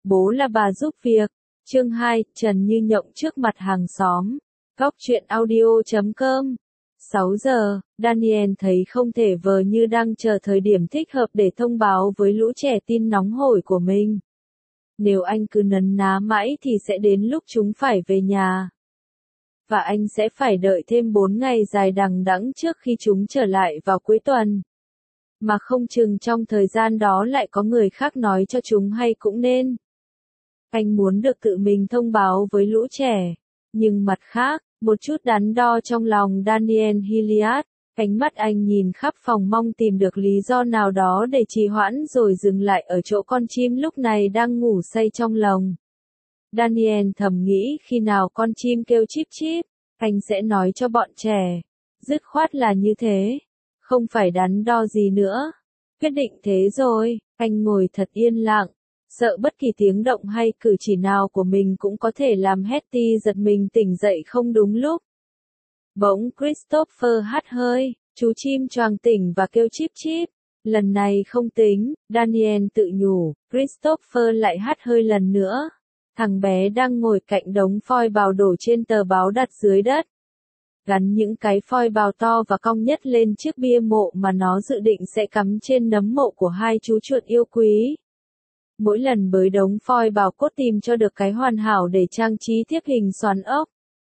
bố là bà giúp việc. Chương 2, Trần Như Nhộng trước mặt hàng xóm. Góc truyện audio.com. 6 giờ, Daniel thấy không thể vờ như đang chờ thời điểm thích hợp để thông báo với lũ trẻ tin nóng hổi của mình. Nếu anh cứ nấn ná mãi thì sẽ đến lúc chúng phải về nhà. Và anh sẽ phải đợi thêm 4 ngày dài đằng đẵng trước khi chúng trở lại vào cuối tuần. Mà không chừng trong thời gian đó lại có người khác nói cho chúng hay cũng nên. Anh muốn được tự mình thông báo với lũ trẻ. Nhưng mặt khác, một chút đắn đo trong lòng Daniel Hilliard, ánh mắt anh nhìn khắp phòng mong tìm được lý do nào đó để trì hoãn rồi dừng lại ở chỗ con chim lúc này đang ngủ say trong lồng. Daniel thầm nghĩ khi nào con chim kêu chíp chíp, anh sẽ nói cho bọn trẻ. Dứt khoát là như thế. Không phải đắn đo gì nữa. Quyết định thế rồi, anh ngồi thật yên lặng. Sợ bất kỳ tiếng động hay cử chỉ nào của mình cũng có thể làm Hetty giật mình tỉnh dậy không đúng lúc. Bỗng Christopher hắt hơi, chú chim choàng tỉnh và kêu chíp chíp. Lần này không tính, Daniel tự nhủ, Christopher lại hắt hơi lần nữa. Thằng bé đang ngồi cạnh đống phoi bào đổ trên tờ báo đặt dưới đất. Gắn những cái phoi bào to và cong nhất lên chiếc bia mộ mà nó dự định sẽ cắm trên nấm mộ của hai chú chuột yêu quý. Mỗi lần bới đống phoi bào cốt tìm cho được cái hoàn hảo để trang trí tiếp hình xoắn ốc.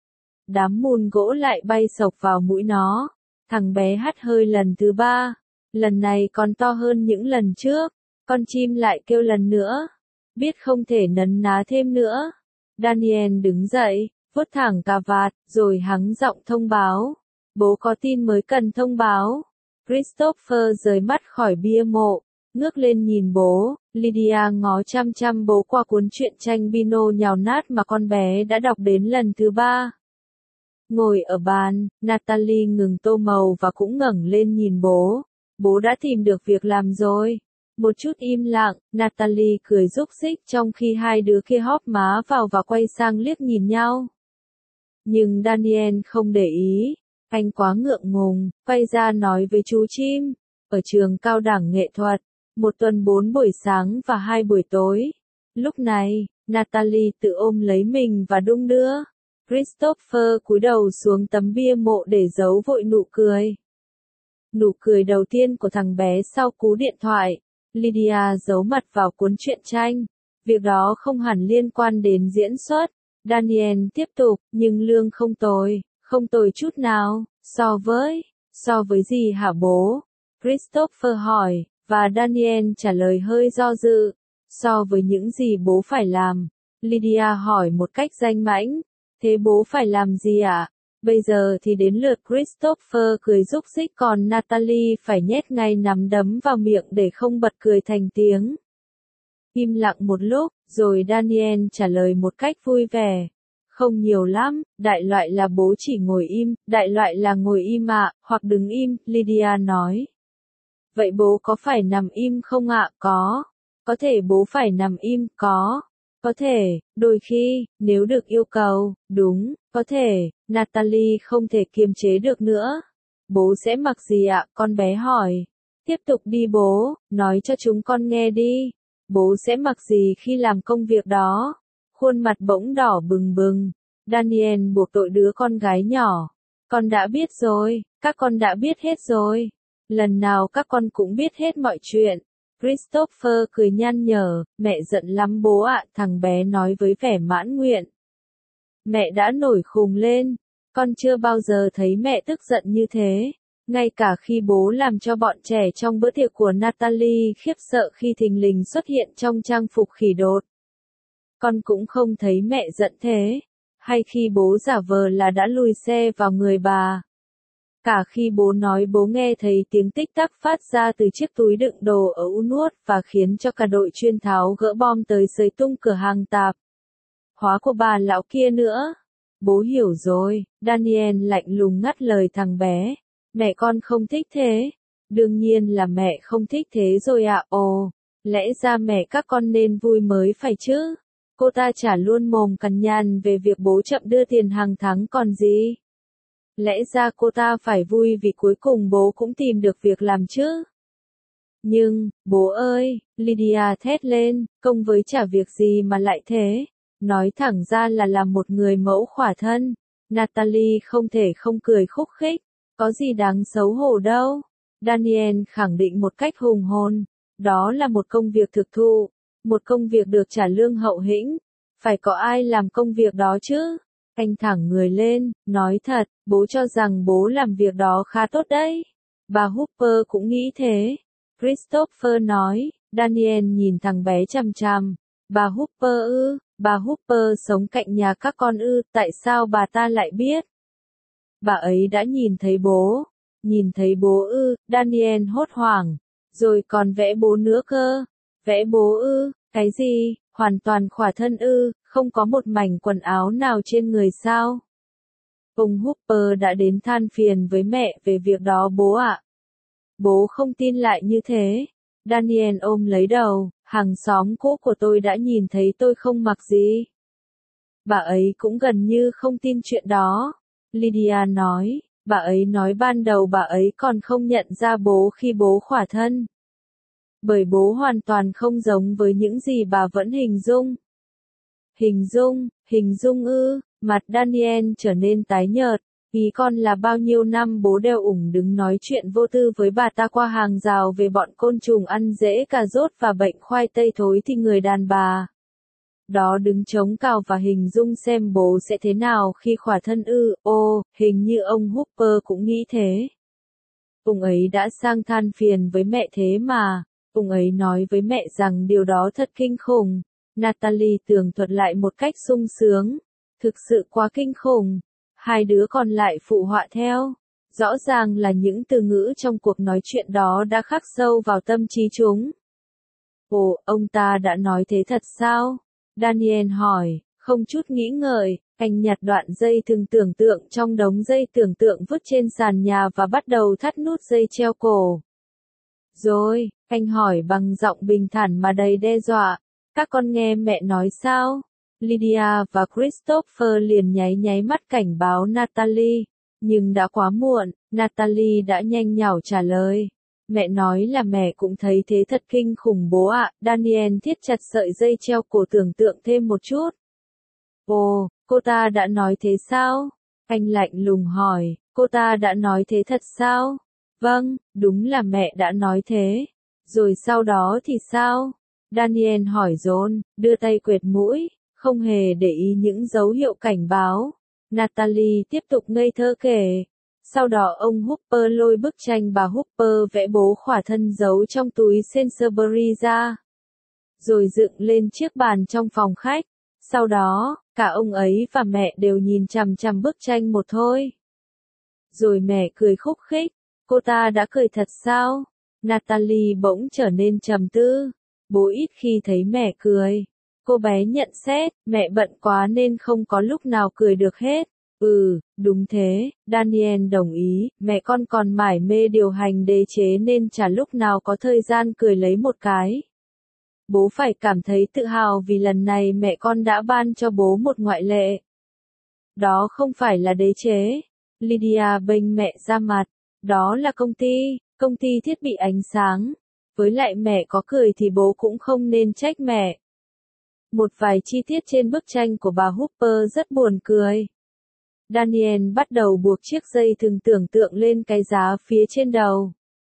Đám mùn gỗ lại bay sộc vào mũi nó. Thằng bé hắt hơi lần thứ 3. Lần này còn to hơn những lần trước. Con chim lại kêu lần nữa. Biết không thể nấn ná thêm nữa. Daniel đứng dậy, vuốt thẳng cà vạt, rồi hắng giọng thông báo. Bố có tin mới cần thông báo. Christopher rời mắt khỏi bia mộ, ngước lên nhìn bố. Lydia ngó chăm chăm bố qua cuốn truyện tranh Pino nhào nát mà con bé đã đọc đến lần thứ 3. Ngồi ở bàn, Natalie ngừng tô màu và cũng ngẩng lên nhìn bố. Bố đã tìm được việc làm rồi. Một chút im lặng, Natalie cười rúc rích trong khi hai đứa kia hóp má vào và quay sang liếc nhìn nhau. Nhưng Daniel không để ý. Anh quá ngượng ngùng, quay ra nói với chú chim. Ở trường cao đẳng nghệ thuật, một tuần 4 buổi sáng và 2 buổi tối. Lúc này, Natalie tự ôm lấy mình và đung đưa. Christopher cúi đầu xuống tấm bia mộ để giấu vội nụ cười. Nụ cười đầu tiên của thằng bé sau cú điện thoại. Lydia giấu mặt vào cuốn truyện tranh. Việc đó không hẳn liên quan đến diễn xuất. Daniel tiếp tục, nhưng lương không tồi chút nào. So với gì hả bố? Christopher hỏi, và Daniel trả lời hơi do dự. So với những gì bố phải làm. Lydia hỏi một cách danh mãnh. Thế bố phải làm gì ạ? Bây giờ thì đến lượt Christopher cười rúc rích còn Natalie phải nhét ngay nắm đấm vào miệng để không bật cười thành tiếng. Im lặng một lúc, rồi Daniel trả lời một cách vui vẻ. Không nhiều lắm, đại loại là bố chỉ ngồi im, đại loại là ngồi im ạ, hoặc đứng im, Lydia nói. Vậy bố có phải nằm im không ạ? Có thể bố phải nằm im, Có thể, đôi khi, nếu được yêu cầu, đúng, có thể, Natalie không thể kiềm chế được nữa. Bố sẽ mặc gì ạ? Con bé hỏi. Tiếp tục đi bố, nói cho chúng con nghe đi. Bố sẽ mặc gì khi làm công việc đó? Khuôn mặt bỗng đỏ bừng bừng. Daniel buộc tội đứa con gái nhỏ. Con đã biết rồi, các con đã biết hết rồi. Lần nào các con cũng biết hết mọi chuyện. Christopher cười nhăn nhở, mẹ giận lắm bố ạ, thằng bé nói với vẻ mãn nguyện. Mẹ đã nổi khùng lên, con chưa bao giờ thấy mẹ tức giận như thế. Ngay cả khi bố làm cho bọn trẻ trong bữa tiệc của Natalie khiếp sợ khi thình lình xuất hiện trong trang phục khỉ đột. Con cũng không thấy mẹ giận thế. Hay khi bố giả vờ là đã lùi xe vào người bà. Cả khi bố nói bố nghe thấy tiếng tích tắc phát ra từ chiếc túi đựng đồ ở Unwood và khiến cho cả đội chuyên tháo gỡ bom tới xới tung cửa hàng tạp hóa của bà lão kia nữa. Bố hiểu rồi, Daniel lạnh lùng ngắt lời thằng bé. Mẹ con không thích thế. Đương nhiên là mẹ không thích thế rồi ạ. Ồ, lẽ ra mẹ các con nên vui mới phải chứ. Cô ta trả luôn mồm cằn nhằn về việc bố chậm đưa tiền hàng tháng còn gì. Lẽ ra cô ta phải vui vì cuối cùng bố cũng tìm được việc làm chứ. Nhưng, bố ơi, Lydia thét lên, công với chả việc gì mà lại thế. Nói thẳng ra là làm một người mẫu khỏa thân. Natalie không thể không cười khúc khích. Có gì đáng xấu hổ đâu. Daniel khẳng định một cách hùng hồn. Đó là một công việc thực thụ. Một công việc được trả lương hậu hĩnh. Phải có ai làm công việc đó chứ? Anh thẳng người lên, nói thật, bố cho rằng bố làm việc đó khá tốt đấy. Bà Hooper cũng nghĩ thế. Christopher nói, Daniel nhìn thằng bé chằm chằm. Bà Hooper ư, bà Hooper sống cạnh nhà các con ư, tại sao bà ta lại biết? Bà ấy đã nhìn thấy bố ư, Daniel hốt hoảng, rồi còn vẽ bố nữa cơ. Vẽ bố ư, cái gì, hoàn toàn khỏa thân ư, không có một mảnh quần áo nào trên người sao? Ông Hooper đã đến than phiền với mẹ về việc đó bố ạ. Bố không tin lại như thế. Daniel ôm lấy đầu, hàng xóm cũ của tôi đã nhìn thấy tôi không mặc gì. Bà ấy cũng gần như không tin chuyện đó. Lydia nói, bà ấy nói ban đầu bà ấy còn không nhận ra bố khi bố khỏa thân. Bởi bố hoàn toàn không giống với những gì bà vẫn hình dung. Hình dung ư, mặt Daniel trở nên tái nhợt. Ý con là bao nhiêu năm bố đều ủng đứng nói chuyện vô tư với bà ta qua hàng rào về bọn côn trùng ăn rễ cà rốt và bệnh khoai tây thối thì người đàn bà đó đứng chống cằm và hình dung xem bố sẽ thế nào khi khỏa thân ư. Ô, hình như ông Hooper cũng nghĩ thế. Ông ấy đã sang than phiền với mẹ thế mà. Ông ấy nói với mẹ rằng điều đó thật kinh khủng. Natalie tường thuật lại một cách sung sướng. Thực sự quá kinh khủng. Hai đứa còn lại phụ họa theo. Rõ ràng là những từ ngữ trong cuộc nói chuyện đó đã khắc sâu vào tâm trí chúng. Ồ, ông ta đã nói thế thật sao? Daniel hỏi, không chút nghĩ ngợi, anh nhặt đoạn dây thừng tưởng tượng trong đống dây tưởng tượng vứt trên sàn nhà và bắt đầu thắt nút dây treo cổ. Rồi, anh hỏi bằng giọng bình thản mà đầy đe dọa, các con nghe mẹ nói sao? Lydia và Christopher liền nháy mắt cảnh báo Natalie, nhưng đã quá muộn, Natalie đã nhanh nhảu trả lời. Mẹ nói là mẹ cũng thấy thế thật kinh khủng bố ạ. Daniel thiết chặt sợi dây treo cổ tưởng tượng thêm một chút. Ồ, cô ta đã nói thế sao? Anh lạnh lùng hỏi, cô ta đã nói thế thật sao? Vâng, đúng là mẹ đã nói thế. Rồi sau đó thì sao? Daniel hỏi dồn, đưa tay quệt mũi, không hề để ý những dấu hiệu cảnh báo. Natalie tiếp tục ngây thơ kể. Sau đó ông Hooper lôi bức tranh bà Hooper vẽ bố khỏa thân giấu trong túi Sainsbury ra. Rồi dựng lên chiếc bàn trong phòng khách. Sau đó, cả ông ấy và mẹ đều nhìn chằm chằm bức tranh một thôi. Rồi mẹ cười khúc khích. Cô ta đã cười thật sao? Natalie bỗng trở nên trầm tư. Bố ít khi thấy mẹ cười. Cô bé nhận xét, mẹ bận quá nên không có lúc nào cười được hết. Đúng thế, Daniel đồng ý, mẹ con còn mải mê điều hành đế chế nên chả lúc nào có thời gian cười lấy một cái. Bố phải cảm thấy tự hào vì lần này mẹ con đã ban cho bố một ngoại lệ. Đó không phải là đế chế. Lydia bênh mẹ ra mặt. Đó là công ty thiết bị ánh sáng. Với lại mẹ có cười thì bố cũng không nên trách mẹ. Một vài chi tiết trên bức tranh của bà Hooper rất buồn cười. Daniel bắt đầu buộc chiếc dây thừng tưởng tượng lên cái giá phía trên đầu.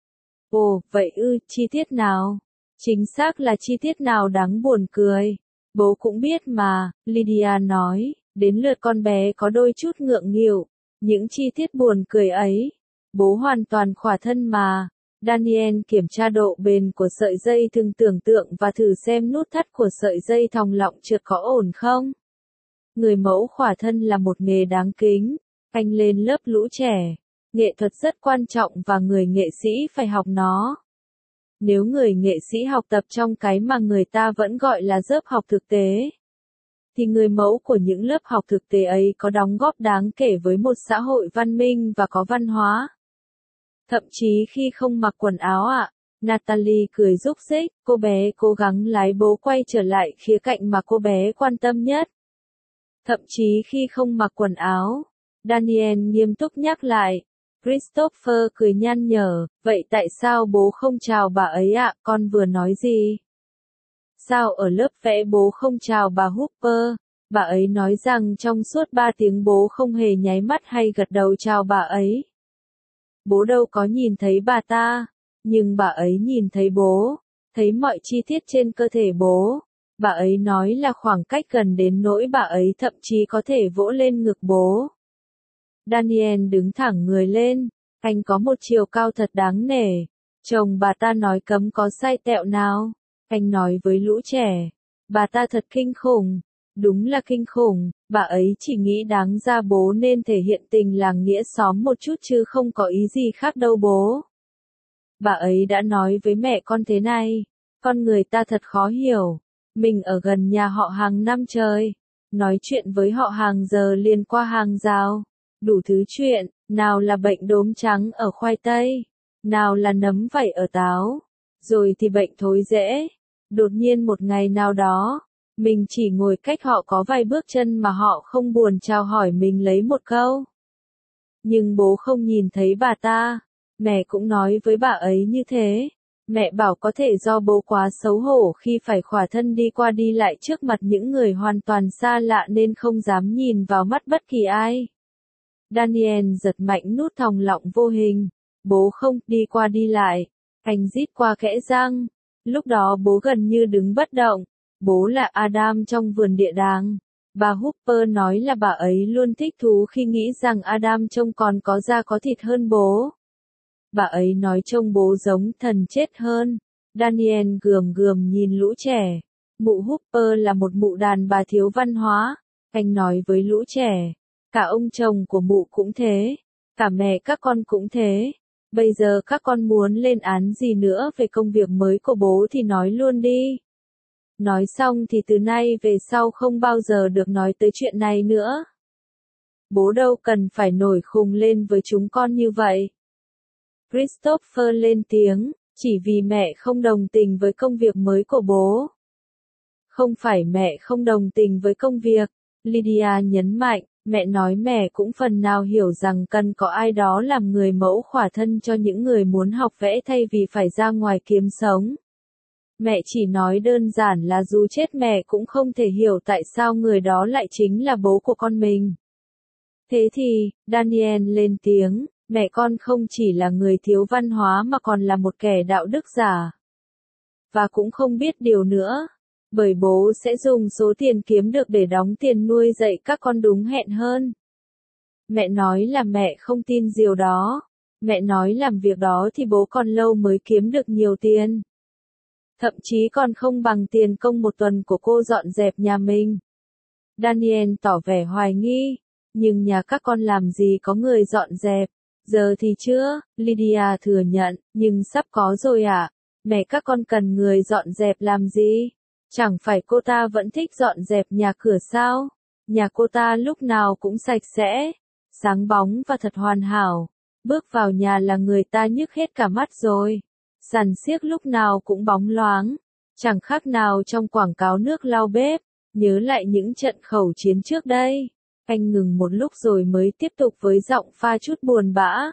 Ồ, vậy ư, chi tiết nào? Chính xác là chi tiết nào đáng buồn cười. Bố cũng biết mà, Lydia nói, đến lượt con bé có đôi chút ngượng nghịu. Những chi tiết buồn cười ấy. Bố hoàn toàn khỏa thân mà. Daniel kiểm tra độ bền của sợi dây thừng tưởng tượng và thử xem nút thắt của sợi dây thòng lọng trượt có ổn không. Người mẫu khỏa thân là một nghề đáng kính. Anh lên lớp lũ trẻ. Nghệ thuật rất quan trọng và người nghệ sĩ phải học nó. Nếu người nghệ sĩ học tập trong cái mà người ta vẫn gọi là lớp học thực tế, thì người mẫu của những lớp học thực tế ấy có đóng góp đáng kể với một xã hội văn minh và có văn hóa. Thậm chí khi không mặc quần áo ạ. Natalie cười rúc rích, cô bé cố gắng lái bố quay trở lại khía cạnh mà cô bé quan tâm nhất. Thậm chí khi không mặc quần áo. Daniel nghiêm túc nhắc lại. Christopher cười nhăn nhở, vậy tại sao bố không chào bà ấy ạ, con vừa nói gì? Sao ở lớp vẽ bố không chào bà Hooper? Bà ấy nói rằng trong suốt 3 tiếng bố không hề nháy mắt hay gật đầu chào bà ấy. Bố đâu có nhìn thấy bà ta, nhưng bà ấy nhìn thấy bố, thấy mọi chi tiết trên cơ thể bố. Bà ấy nói là khoảng cách gần đến nỗi bà ấy thậm chí có thể vỗ lên ngực bố. Daniel đứng thẳng người lên, anh có một chiều cao thật đáng nể. Chồng bà ta nói cấm có sai tẹo nào. Anh nói với lũ trẻ, bà ta thật kinh khủng. Đúng là kinh khủng, bà ấy chỉ nghĩ đáng ra bố nên thể hiện tình làng nghĩa xóm một chút chứ không có ý gì khác đâu bố. Bà ấy đã nói với mẹ con thế này, con người ta thật khó hiểu. Mình ở gần nhà họ hàng năm trời, nói chuyện với họ hàng giờ liền qua hàng rào. Đủ thứ chuyện, nào là bệnh đốm trắng ở khoai tây, nào là nấm vảy ở táo, rồi thì bệnh thối rễ. Đột nhiên một ngày nào đó, mình chỉ ngồi cách họ có vài bước chân mà họ không buồn chào hỏi mình lấy một câu. Nhưng bố không nhìn thấy bà ta, mẹ cũng nói với bà ấy như thế. Mẹ bảo có thể do bố quá xấu hổ khi phải khỏa thân đi qua đi lại trước mặt những người hoàn toàn xa lạ nên không dám nhìn vào mắt bất kỳ ai. Daniel giật mạnh nút thòng lọng vô hình. Bố không đi qua đi lại. Anh rít qua kẽ răng. Lúc đó bố gần như đứng bất động. Bố là Adam trong vườn địa đàng. Bà Hooper nói là bà ấy luôn thích thú khi nghĩ rằng Adam trông còn có da có thịt hơn bố. Bà ấy nói trông bố giống thần chết hơn. Daniel gườm gườm nhìn lũ trẻ. Mụ Hooper là một mụ đàn bà thiếu văn hóa. Anh nói với lũ trẻ. Cả ông chồng của mụ cũng thế. Cả mẹ các con cũng thế. Bây giờ các con muốn lên án gì nữa về công việc mới của bố thì nói luôn đi. Nói xong thì từ nay về sau không bao giờ được nói tới chuyện này nữa. Bố đâu cần phải nổi khùng lên với chúng con như vậy. Christopher lên tiếng, chỉ vì mẹ không đồng tình với công việc mới của bố. Không phải mẹ không đồng tình với công việc, Lydia nhấn mạnh, mẹ nói mẹ cũng phần nào hiểu rằng cần có ai đó làm người mẫu khỏa thân cho những người muốn học vẽ thay vì phải ra ngoài kiếm sống. Mẹ chỉ nói đơn giản là dù chết mẹ cũng không thể hiểu tại sao người đó lại chính là bố của con mình. Thế thì, Daniel lên tiếng, mẹ con không chỉ là người thiếu văn hóa mà còn là một kẻ đạo đức giả. Và cũng không biết điều nữa, bởi bố sẽ dùng số tiền kiếm được để đóng tiền nuôi dạy các con đúng hẹn hơn. Mẹ nói là mẹ không tin điều đó. Mẹ nói làm việc đó thì bố còn lâu mới kiếm được nhiều tiền. Thậm chí còn không bằng tiền công một tuần của cô dọn dẹp nhà mình. Daniel tỏ vẻ hoài nghi. Nhưng nhà các con làm gì có người dọn dẹp. Giờ thì chưa, Lydia thừa nhận, nhưng sắp có rồi ạ. Mẹ các con cần người dọn dẹp làm gì? Chẳng phải cô ta vẫn thích dọn dẹp nhà cửa sao? Nhà cô ta lúc nào cũng sạch sẽ, sáng bóng và thật hoàn hảo. Bước vào nhà là người ta nhức hết cả mắt rồi. Sàn xiếc lúc nào cũng bóng loáng. Chẳng khác nào trong quảng cáo nước lau bếp. Nhớ lại những trận khẩu chiến trước đây. Anh ngừng một lúc rồi mới tiếp tục với giọng pha chút buồn bã.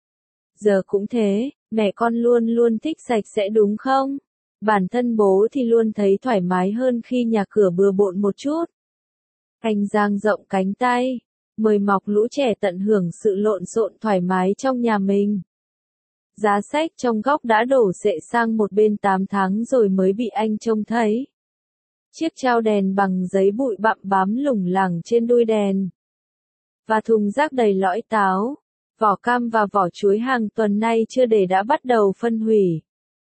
Giờ cũng thế, mẹ con luôn luôn thích sạch sẽ đúng không? Bản thân bố thì luôn thấy thoải mái hơn khi nhà cửa bừa bộn một chút. Anh dang rộng cánh tay, mời mọc lũ trẻ tận hưởng sự lộn xộn thoải mái trong nhà mình. Giá sách trong góc đã đổ xệ sang một bên 8 tháng rồi mới bị anh trông thấy. Chiếc trao đèn bằng giấy bụi bặm bám lủng lẳng trên đuôi đèn. Và thùng rác đầy lõi táo, vỏ cam và vỏ chuối hàng tuần nay chưa để đã bắt đầu phân hủy.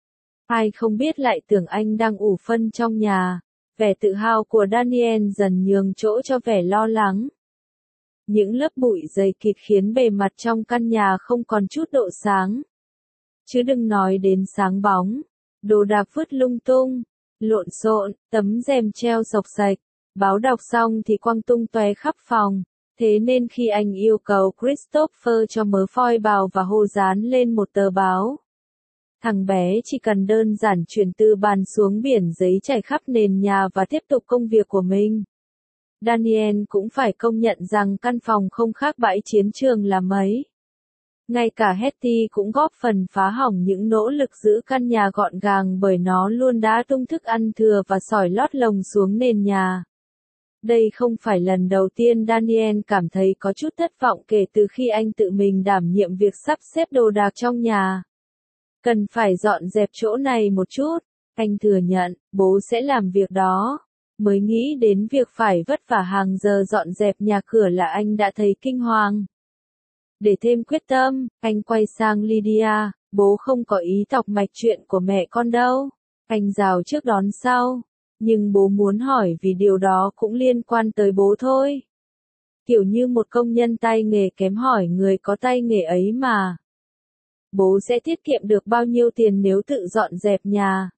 Ai không biết lại tưởng anh đang ủ phân trong nhà. Vẻ tự hào của Daniel dần nhường chỗ cho vẻ lo lắng. Những lớp bụi dày kịt khiến bề mặt trong căn nhà không còn chút độ sáng. Chứ đừng nói đến sáng bóng. Đồ đạc vứt lung tung, lộn xộn, tấm rèm treo xộc xạch. Báo đọc xong thì quăng tung tóe khắp phòng. Thế nên khi anh yêu cầu Christopher cho mớ phoi bào và hô dán lên một tờ báo. Thằng bé chỉ cần đơn giản chuyển từ bàn xuống biển giấy chảy khắp nền nhà và tiếp tục công việc của mình. Daniel cũng phải công nhận rằng căn phòng không khác bãi chiến trường là mấy. Ngay cả Hetty cũng góp phần phá hỏng những nỗ lực giữ căn nhà gọn gàng bởi nó luôn đá tung thức ăn thừa và sỏi lót lồng xuống nền nhà. Đây không phải lần đầu tiên Daniel cảm thấy có chút thất vọng kể từ khi anh tự mình đảm nhiệm việc sắp xếp đồ đạc trong nhà. Cần phải dọn dẹp chỗ này một chút, anh thừa nhận, bố sẽ làm việc đó. Mới nghĩ đến việc phải vất vả hàng giờ dọn dẹp nhà cửa là anh đã thấy kinh hoàng. Để thêm quyết tâm, anh quay sang Lydia, bố không có ý tọc mạch chuyện của mẹ con đâu. Anh rào trước đón sau. Nhưng bố muốn hỏi vì điều đó cũng liên quan tới bố thôi. Kiểu như một công nhân tay nghề kém hỏi người có tay nghề ấy mà. Bố sẽ tiết kiệm được bao nhiêu tiền nếu tự dọn dẹp nhà?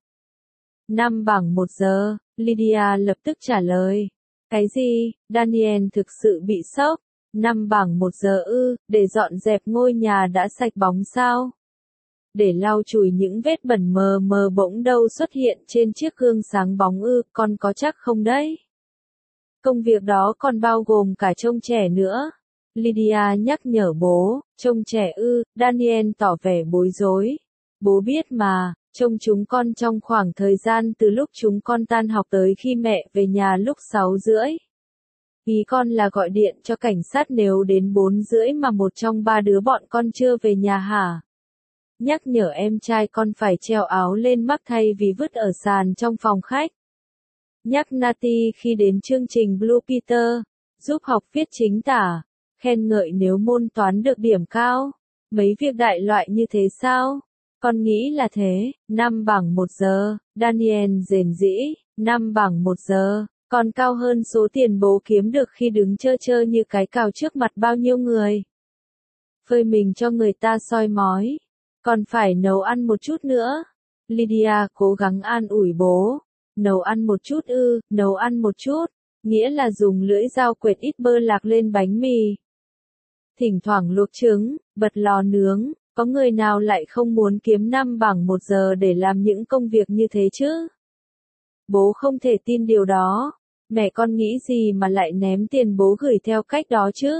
5 bảng 1 giờ, Lydia lập tức trả lời. Cái gì? Daniel thực sự bị sốc. 5 bảng 1 giờ ư, để dọn dẹp ngôi nhà đã sạch bóng sao? Để lau chùi những vết bẩn mờ mờ bỗng đâu xuất hiện trên chiếc gương sáng bóng ư, con có chắc không đấy? Công việc đó còn bao gồm cả trông trẻ nữa. Lydia nhắc nhở bố, trông trẻ ư, Daniel tỏ vẻ bối rối. Bố biết mà, trông chúng con trong khoảng thời gian từ lúc chúng con tan học tới khi mẹ về nhà lúc 6:30. Ý con là gọi điện cho cảnh sát nếu đến 4:30 mà một trong 3 đứa bọn con chưa về nhà hả? Nhắc nhở em trai con phải treo áo lên mắc thay vì vứt ở sàn trong phòng khách. Nhắc Natty khi đến chương trình Blue Peter, giúp học viết chính tả, khen ngợi nếu môn toán được điểm cao. Mấy việc đại loại như thế sao? Con nghĩ là thế. 5 bảng 1 giờ, Daniel rền rĩ. 5 bảng 1 giờ, còn cao hơn số tiền bố kiếm được khi đứng chơ chơ như cái cào trước mặt bao nhiêu người. Phơi mình cho người ta soi mói. Còn phải nấu ăn một chút nữa. Lydia cố gắng an ủi bố. Nấu ăn một chút ư, nấu ăn một chút. Nghĩa là dùng lưỡi dao quệt ít bơ lạc lên bánh mì. Thỉnh thoảng luộc trứng, bật lò nướng. Có người nào lại không muốn kiếm 5 bảng 1 giờ để làm những công việc như thế chứ? Bố không thể tin điều đó. Mẹ con nghĩ gì mà lại ném tiền bố gửi theo cách đó chứ?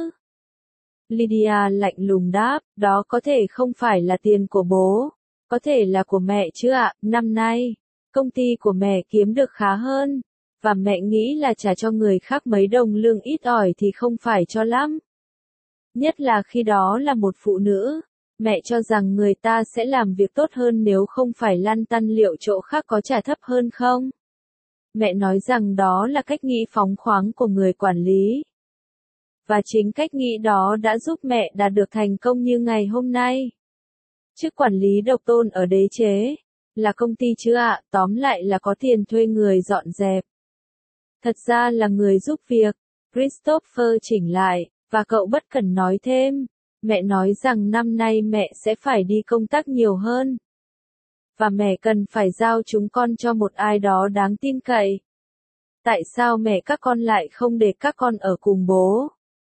Lydia lạnh lùng đáp, đó có thể không phải là tiền của bố, có thể là của mẹ chứ ạ. Năm nay, công ty của mẹ kiếm được khá hơn, và mẹ nghĩ là trả cho người khác mấy đồng lương ít ỏi thì không phải cho lắm. Nhất là khi đó là một phụ nữ, mẹ cho rằng người ta sẽ làm việc tốt hơn nếu không phải lăn tăn liệu chỗ khác có trả thấp hơn không. Mẹ nói rằng đó là cách nghĩ phóng khoáng của người quản lý. Và chính cách nghĩ đó đã giúp mẹ đạt được thành công như ngày hôm nay. Chức quản lý độc tôn ở đế chế, là công ty chứ ạ, tóm lại là có tiền thuê người dọn dẹp. Thật ra là người giúp việc, Christopher chỉnh lại, và cậu bất cần nói thêm. Mẹ nói rằng năm nay mẹ sẽ phải đi công tác nhiều hơn. Và mẹ cần phải giao chúng con cho một ai đó đáng tin cậy. Tại sao mẹ các con lại không để các con ở cùng bố?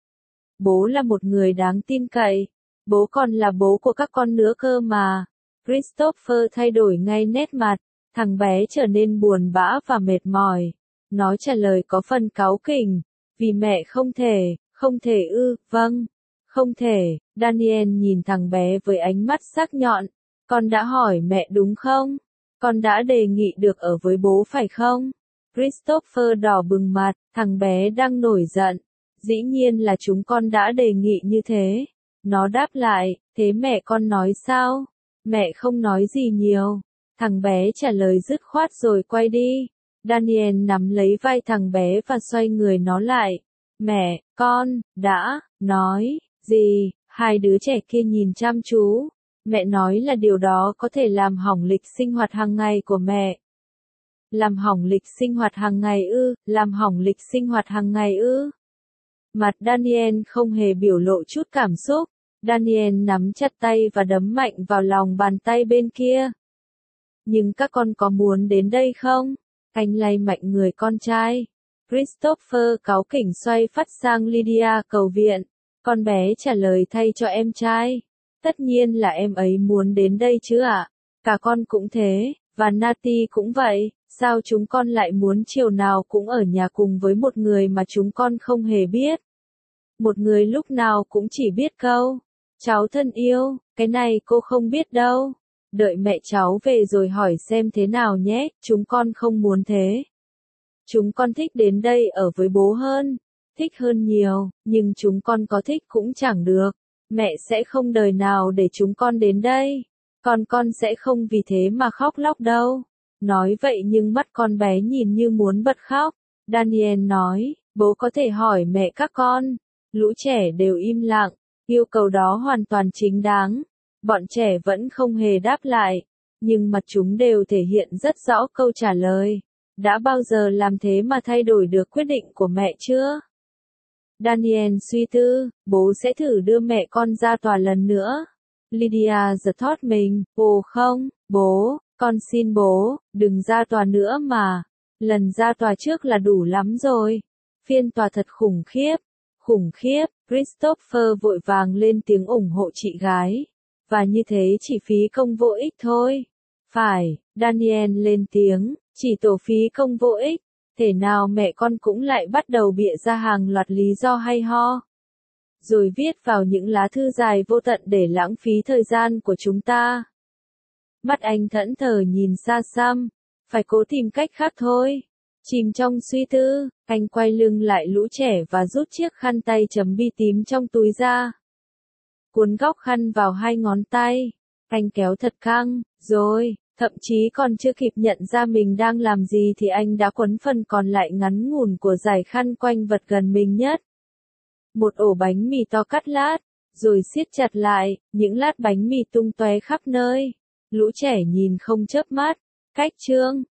Bố là một người đáng tin cậy. Bố còn là bố của các con nữa cơ mà. Christopher thay đổi ngay nét mặt. Thằng bé trở nên buồn bã và mệt mỏi. Nó trả lời có phần cáu kỉnh. Vì mẹ không thể ư, vâng. Không thể. Daniel nhìn thằng bé với ánh mắt sắc nhọn. Con đã hỏi mẹ đúng không? Con đã đề nghị được ở với bố phải không? Christopher đỏ bừng mặt, thằng bé đang nổi giận. Dĩ nhiên là chúng con đã đề nghị như thế. Nó đáp lại, thế mẹ con nói sao? Mẹ không nói gì nhiều. Thằng bé trả lời dứt khoát rồi quay đi. Daniel nắm lấy vai thằng bé và xoay người nó lại. Mẹ, con, đã, nói, gì? Hai đứa trẻ kia nhìn chăm chú. Mẹ nói là điều đó có thể làm hỏng lịch sinh hoạt hàng ngày của mẹ. Làm hỏng lịch sinh hoạt hàng ngày ư, làm hỏng lịch sinh hoạt hàng ngày ư. Mặt Daniel không hề biểu lộ chút cảm xúc. Daniel nắm chặt tay và đấm mạnh vào lòng bàn tay bên kia. Nhưng các con có muốn đến đây không? Anh lay mạnh người con trai. Christopher cáu kỉnh xoay phát sang Lydia cầu viện. Con bé trả lời thay cho em trai. Tất nhiên là em ấy muốn đến đây chứ ạ. Cả con cũng thế, và Natty cũng vậy. Sao chúng con lại muốn chiều nào cũng ở nhà cùng với một người mà chúng con không hề biết? Một người lúc nào cũng chỉ biết câu Cháu thân yêu, cái này cô không biết đâu. Đợi mẹ cháu về rồi hỏi xem thế nào nhé, chúng con không muốn thế. Chúng con thích đến đây ở với bố hơn, thích hơn nhiều, nhưng chúng con có thích cũng chẳng được. Mẹ sẽ không đời nào để chúng con đến đây. Con sẽ không vì thế mà khóc lóc đâu. Nói vậy nhưng mắt con bé nhìn như muốn bật khóc. Daniel nói, bố có thể hỏi mẹ các con. Lũ trẻ đều im lặng, yêu cầu đó hoàn toàn chính đáng. Bọn trẻ vẫn không hề đáp lại, nhưng mặt chúng đều thể hiện rất rõ câu trả lời. Đã bao giờ làm thế mà thay đổi được quyết định của mẹ chưa? Daniel suy tư, bố sẽ thử đưa mẹ con ra tòa lần nữa. Lydia giật thót mình, ồ không, bố, con xin bố, đừng ra tòa nữa mà. Lần ra tòa trước là đủ lắm rồi. Phiên tòa thật khủng khiếp. Khủng khiếp, Christopher vội vàng lên tiếng ủng hộ chị gái. Và như thế chỉ phí công vô ích thôi. Phải, Daniel lên tiếng, chỉ tổ phí công vô ích. Thể nào mẹ con cũng lại bắt đầu bịa ra hàng loạt lý do hay ho. Rồi viết vào những lá thư dài vô tận để lãng phí thời gian của chúng ta. Mắt anh thẫn thờ nhìn xa xăm. Phải cố tìm cách khác thôi. Chìm trong suy tư, anh quay lưng lại lũ trẻ và rút chiếc khăn tay chấm bi tím trong túi ra. Cuốn góc khăn vào hai ngón tay. Anh kéo thật căng, rồi, thậm chí còn chưa kịp nhận ra mình đang làm gì thì anh đã quấn phần còn lại ngắn ngủn của dải khăn quanh vật gần mình nhất. Một ổ bánh mì to cắt lát, rồi siết chặt lại, những lát bánh mì tung tóe khắp nơi. Lũ trẻ nhìn không chớp mắt. Cách chương